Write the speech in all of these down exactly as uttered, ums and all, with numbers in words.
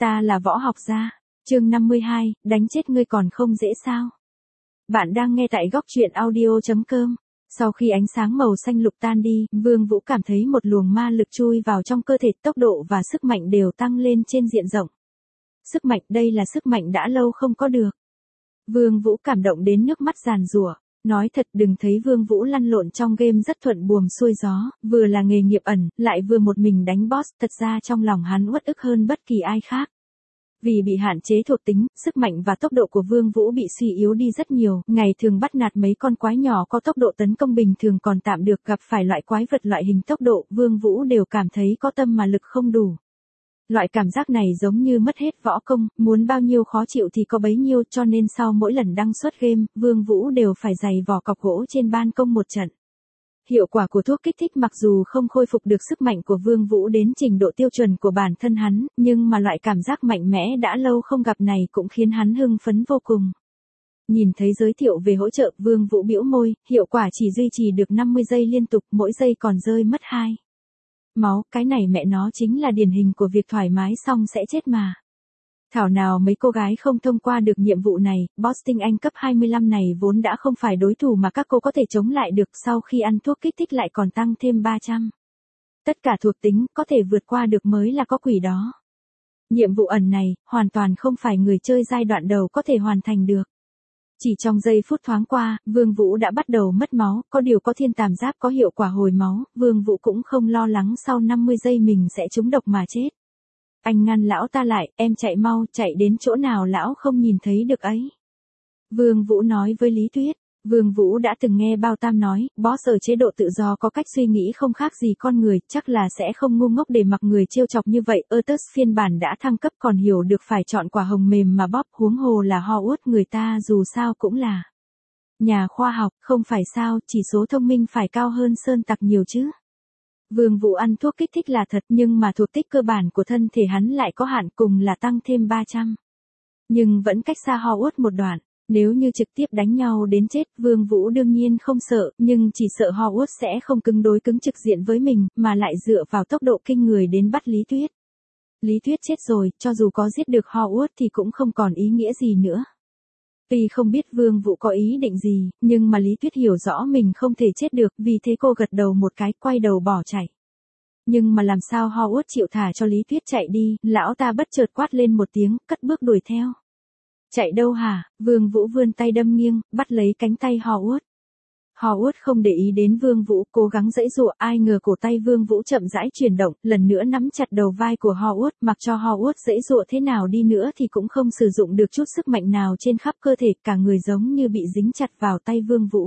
Ta là võ học gia. Chương năm mươi hai, đánh chết ngươi còn không dễ sao? Bạn đang nghe tại góc truyện audio chấm com. Sau khi ánh sáng màu xanh lục tan đi, Vương Vũ cảm thấy một luồng ma lực chui vào trong cơ thể, tốc độ và sức mạnh đều tăng lên trên diện rộng. Sức mạnh, đây là sức mạnh đã lâu không có được. Vương Vũ cảm động đến nước mắt giàn giụa. Nói thật, đừng thấy Vương Vũ lăn lộn trong game rất thuận buồm xuôi gió, vừa là nghề nghiệp ẩn, lại vừa một mình đánh boss, thật ra trong lòng hắn uất ức hơn bất kỳ ai khác. Vì bị hạn chế thuộc tính, sức mạnh và tốc độ của Vương Vũ bị suy yếu đi rất nhiều, ngày thường bắt nạt mấy con quái nhỏ có tốc độ tấn công bình thường còn tạm được, gặp phải loại quái vật loại hình tốc độ, Vương Vũ đều cảm thấy có tâm mà lực không đủ. Loại cảm giác này giống như mất hết võ công, muốn bao nhiêu khó chịu thì có bấy nhiêu, cho nên sau mỗi lần đăng xuất game, Vương Vũ đều phải giày vò cọc gỗ trên ban công một trận. Hiệu quả của thuốc kích thích mặc dù không khôi phục được sức mạnh của Vương Vũ đến trình độ tiêu chuẩn của bản thân hắn, nhưng mà loại cảm giác mạnh mẽ đã lâu không gặp này cũng khiến hắn hưng phấn vô cùng. Nhìn thấy giới thiệu về hỗ trợ, Vương Vũ bĩu môi, hiệu quả chỉ duy trì được năm mươi giây liên tục, mỗi giây còn rơi mất hai máu, cái này mẹ nó chính là điển hình của việc thoải mái xong sẽ chết mà. Thảo nào mấy cô gái không thông qua được nhiệm vụ này, boss tinh anh cấp hai mươi lăm này vốn đã không phải đối thủ mà các cô có thể chống lại được, sau khi ăn thuốc kích thích lại còn tăng thêm ba trăm. Tất cả thuộc tính, có thể vượt qua được mới là có quỷ đó. Nhiệm vụ ẩn này, hoàn toàn không phải người chơi giai đoạn đầu có thể hoàn thành được. Chỉ trong giây phút thoáng qua, Vương Vũ đã bắt đầu mất máu, có điều có thiên tàm giáp có hiệu quả hồi máu, Vương Vũ cũng không lo lắng sau năm mươi giây mình sẽ trúng độc mà chết. Anh ngăn lão ta lại, em chạy mau, chạy đến chỗ nào lão không nhìn thấy được ấy. Vương Vũ nói với Lý Tuyết. Vương Vũ đã từng nghe Bao Tam nói, boss ở chế độ tự do có cách suy nghĩ không khác gì con người, chắc là sẽ không ngu ngốc để mặc người trêu chọc như vậy. Ertus phiên bản đã thăng cấp còn hiểu được phải chọn quả hồng mềm mà bóp, huống hồ là Hogwarts, người ta dù sao cũng là nhà khoa học, không phải sao, chỉ số thông minh phải cao hơn sơn tặc nhiều chứ. Vương Vũ ăn thuốc kích thích là thật, nhưng mà thuộc tích cơ bản của thân thể hắn lại có hạn, cùng là tăng thêm ba trăm. Nhưng vẫn cách xa Hogwarts một đoạn. Nếu như trực tiếp đánh nhau đến chết, Vương Vũ đương nhiên không sợ, nhưng chỉ sợ Hogwarts sẽ không cứng đối cứng trực diện với mình, mà lại dựa vào tốc độ kinh người đến bắt Lý Tuyết. Lý Tuyết chết rồi, cho dù có giết được Hogwarts thì cũng không còn ý nghĩa gì nữa. Tuy không biết Vương Vũ có ý định gì, nhưng mà Lý Tuyết hiểu rõ mình không thể chết được, vì thế cô gật đầu một cái, quay đầu bỏ chạy. Nhưng mà làm sao Hogwarts chịu thả cho Lý Tuyết chạy đi, lão ta bất chợt quát lên một tiếng, cất bước đuổi theo. Chạy đâu hả? Vương Vũ vươn tay đâm nghiêng, bắt lấy cánh tay Hogwarts. Hogwarts không để ý đến Vương Vũ, cố gắng giãy giụa, ai ngờ cổ tay Vương Vũ chậm rãi chuyển động, lần nữa nắm chặt đầu vai của Hogwarts, mặc cho Hogwarts giãy giụa thế nào đi nữa thì cũng không sử dụng được chút sức mạnh nào trên khắp cơ thể, cả người giống như bị dính chặt vào tay Vương Vũ.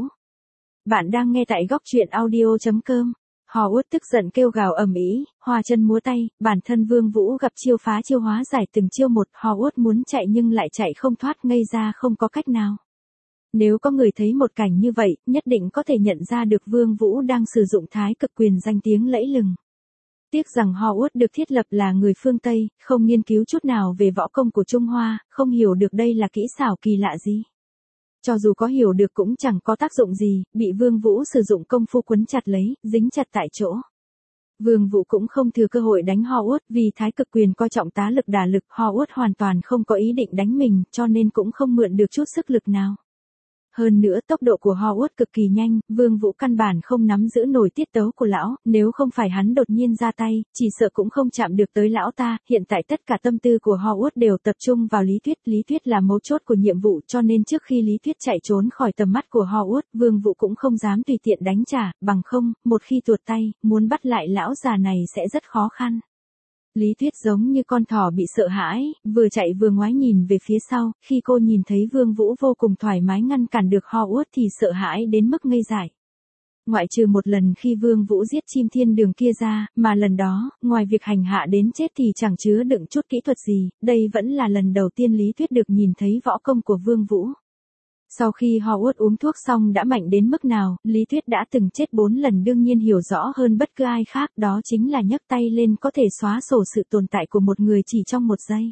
Bạn đang nghe tại góc truyện audio chấm com. Hogwarts tức giận kêu gào ầm ĩ, hoa chân múa tay, bản thân Vương Vũ gặp chiêu phá chiêu hóa giải từng chiêu một, Hogwarts muốn chạy nhưng lại chạy không thoát, ngây ra không có cách nào. Nếu có người thấy một cảnh như vậy, nhất định có thể nhận ra được Vương Vũ đang sử dụng thái cực quyền danh tiếng lẫy lừng. Tiếc rằng Hogwarts được thiết lập là người phương Tây, không nghiên cứu chút nào về võ công của Trung Hoa, không hiểu được đây là kỹ xảo kỳ lạ gì. Cho dù có hiểu được cũng chẳng có tác dụng gì, bị Vương Vũ sử dụng công phu quấn chặt lấy, dính chặt tại chỗ. Vương Vũ cũng không thừa cơ hội đánh Hogwarts, vì thái cực quyền coi trọng tá lực đả lực, Hogwarts hoàn toàn không có ý định đánh mình, cho nên cũng không mượn được chút sức lực nào. Hơn nữa tốc độ của Hogwarts cực kỳ nhanh, Vương Vũ căn bản không nắm giữ nổi tiết tấu của lão, nếu không phải hắn đột nhiên ra tay, chỉ sợ cũng không chạm được tới lão ta. Hiện tại tất cả tâm tư của Hogwarts đều tập trung vào Lý Tuyết, Lý Tuyết là mấu chốt của nhiệm vụ, cho nên trước khi Lý Tuyết chạy trốn khỏi tầm mắt của Hogwarts, Vương Vũ cũng không dám tùy tiện đánh trả, bằng không, một khi tuột tay, muốn bắt lại lão già này sẽ rất khó khăn. Lý Tuyết giống như con thỏ bị sợ hãi, vừa chạy vừa ngoái nhìn về phía sau, khi cô nhìn thấy Vương Vũ vô cùng thoải mái ngăn cản được Hogwarts thì sợ hãi đến mức ngây dại. Ngoại trừ một lần khi Vương Vũ giết chim thiên đường kia ra, mà lần đó, ngoài việc hành hạ đến chết thì chẳng chứa đựng chút kỹ thuật gì, đây vẫn là lần đầu tiên Lý Tuyết được nhìn thấy võ công của Vương Vũ. Sau khi Hogwarts uống thuốc xong đã mạnh đến mức nào, Lý Tuyết đã từng chết bốn lần đương nhiên hiểu rõ hơn bất cứ ai khác, đó chính là nhấc tay lên có thể xóa sổ sự tồn tại của một người chỉ trong một giây.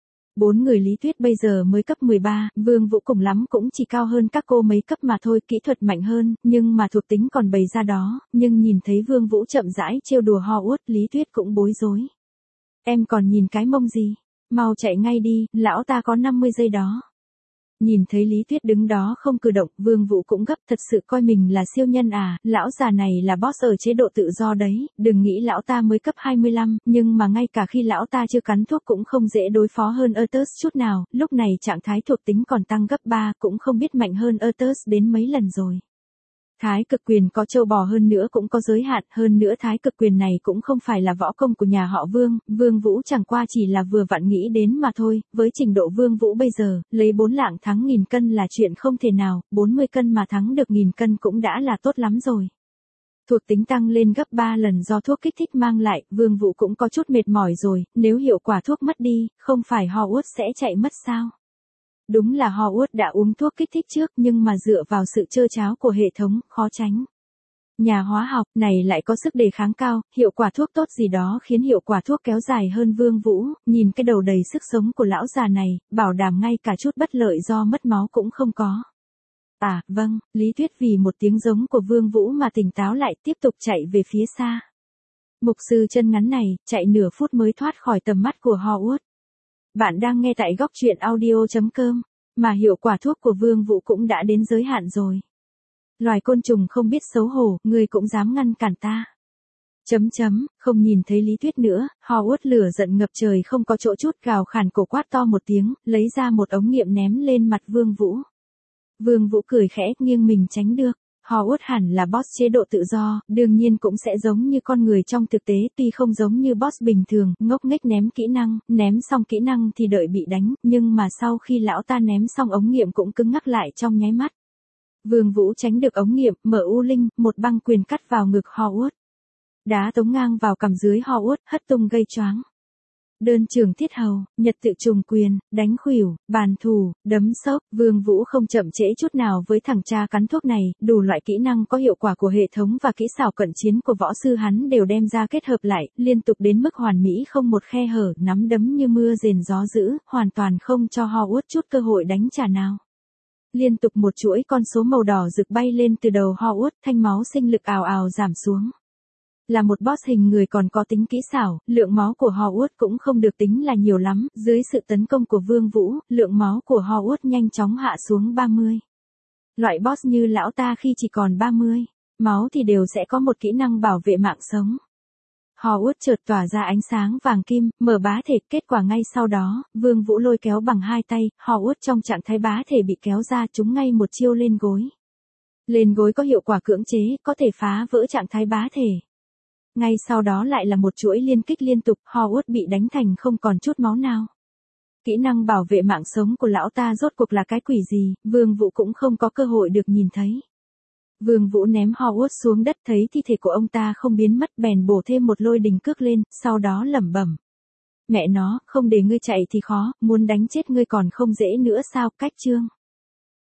Bốn người Lý Tuyết bây giờ mới cấp mười ba, Vương Vũ cùng lắm cũng chỉ cao hơn các cô mấy cấp mà thôi, kỹ thuật mạnh hơn, nhưng mà thuộc tính còn bày ra đó, nhưng nhìn thấy Vương Vũ chậm rãi trêu đùa Hogwarts, Lý Tuyết cũng bối rối. Em còn nhìn cái mông gì? Mau chạy ngay đi, lão ta có năm mươi giây đó. Nhìn thấy Lý Tuyết đứng đó không cử động, Vương Vũ cũng gấp, thật sự coi mình là siêu nhân à, lão già này là boss ở chế độ tự do đấy, đừng nghĩ lão ta mới cấp hai mươi lăm, nhưng mà ngay cả khi lão ta chưa cắn thuốc cũng không dễ đối phó hơn Arthur chút nào, lúc này trạng thái thuộc tính còn tăng gấp ba, cũng không biết mạnh hơn Arthur đến mấy lần rồi. Thái cực quyền có trâu bò hơn nữa cũng có giới hạn, hơn nữa thái cực quyền này cũng không phải là võ công của nhà họ Vương, Vương Vũ chẳng qua chỉ là vừa vặn nghĩ đến mà thôi, với trình độ Vương Vũ bây giờ, lấy bốn lạng thắng nghìn cân là chuyện không thể nào, bốn mươi cân mà thắng được nghìn cân cũng đã là tốt lắm rồi. Thuộc tính tăng lên gấp ba lần do thuốc kích thích mang lại, Vương Vũ cũng có chút mệt mỏi rồi, nếu hiệu quả thuốc mất đi, không phải Hogwarts sẽ chạy mất sao? Đúng là Hogwarts đã uống thuốc kích thích trước nhưng mà dựa vào sự trơ tráo của hệ thống, khó tránh. Nhà hóa học này lại có sức đề kháng cao, hiệu quả thuốc tốt gì đó khiến hiệu quả thuốc kéo dài hơn Vương Vũ, nhìn cái đầu đầy sức sống của lão già này, bảo đảm ngay cả chút bất lợi do mất máu cũng không có. À, vâng, Lý Tuyết vì một tiếng giống của Vương Vũ mà tỉnh táo lại tiếp tục chạy về phía xa. Mục sư chân ngắn này, chạy nửa phút mới thoát khỏi tầm mắt của Hogwarts. Bạn đang nghe tại góc truyện audio chấm com, mà hiệu quả thuốc của Vương Vũ cũng đã đến giới hạn rồi. Loài côn trùng không biết xấu hổ, ngươi cũng dám ngăn cản ta. Chấm chấm, không nhìn thấy Lý Tuyết nữa, Hogwarts lửa giận ngập trời không có chỗ chút gào khàn cổ quát to một tiếng, lấy ra một ống nghiệm ném lên mặt Vương Vũ. Vương Vũ cười khẽ nghiêng mình tránh được. Hogwarts hẳn là boss chế độ tự do, đương nhiên cũng sẽ giống như con người trong thực tế, tuy không giống như boss bình thường, ngốc nghếch ném kỹ năng, ném xong kỹ năng thì đợi bị đánh, nhưng mà sau khi lão ta ném xong ống nghiệm cũng cứng ngắc lại trong nháy mắt. Vương Vũ tránh được ống nghiệm, mở u linh, một băng quyền cắt vào ngực Hogwarts. Đá tống ngang vào cằm dưới Hogwarts, hất tung gây choáng. Đơn trường thiết hầu, nhật tự trùng quyền, đánh khuỷu, bàn thủ, đấm sốc, Vương Vũ không chậm trễ chút nào với thằng cha cắn thuốc này, đủ loại kỹ năng có hiệu quả của hệ thống và kỹ xảo cận chiến của võ sư hắn đều đem ra kết hợp lại, liên tục đến mức hoàn mỹ không một khe hở, nắm đấm như mưa rền gió dữ, hoàn toàn không cho Hogwarts chút cơ hội đánh trả nào. Liên tục một chuỗi con số màu đỏ rực bay lên từ đầu Hogwarts, thanh máu sinh lực ào ào giảm xuống. Là một boss hình người còn có tính kỹ xảo, lượng máu của Hogwarts cũng không được tính là nhiều lắm, dưới sự tấn công của Vương Vũ, lượng máu của Hogwarts nhanh chóng hạ xuống ba mươi. Loại boss như lão ta khi chỉ còn ba mươi máu thì đều sẽ có một kỹ năng bảo vệ mạng sống. Hogwarts chợt tỏa ra ánh sáng vàng kim, mở bá thể, kết quả ngay sau đó, Vương Vũ lôi kéo bằng hai tay, Hogwarts trong trạng thái bá thể bị kéo ra trúng ngay một chiêu lên gối. Lên gối có hiệu quả cưỡng chế, có thể phá vỡ trạng thái bá thể. Ngay sau đó lại là một chuỗi liên kích liên tục, Hogwarts bị đánh thành không còn chút máu nào. Kỹ năng bảo vệ mạng sống của lão ta rốt cuộc là cái quỷ gì, Vương Vũ cũng không có cơ hội được nhìn thấy. Vương Vũ ném Hogwarts xuống đất, thấy thi thể của ông ta không biến mất, bèn bổ thêm một lôi đình cước lên, sau đó lẩm bẩm. Mẹ nó, không để ngươi chạy thì khó, muốn đánh chết ngươi còn không dễ nữa sao, cách chương.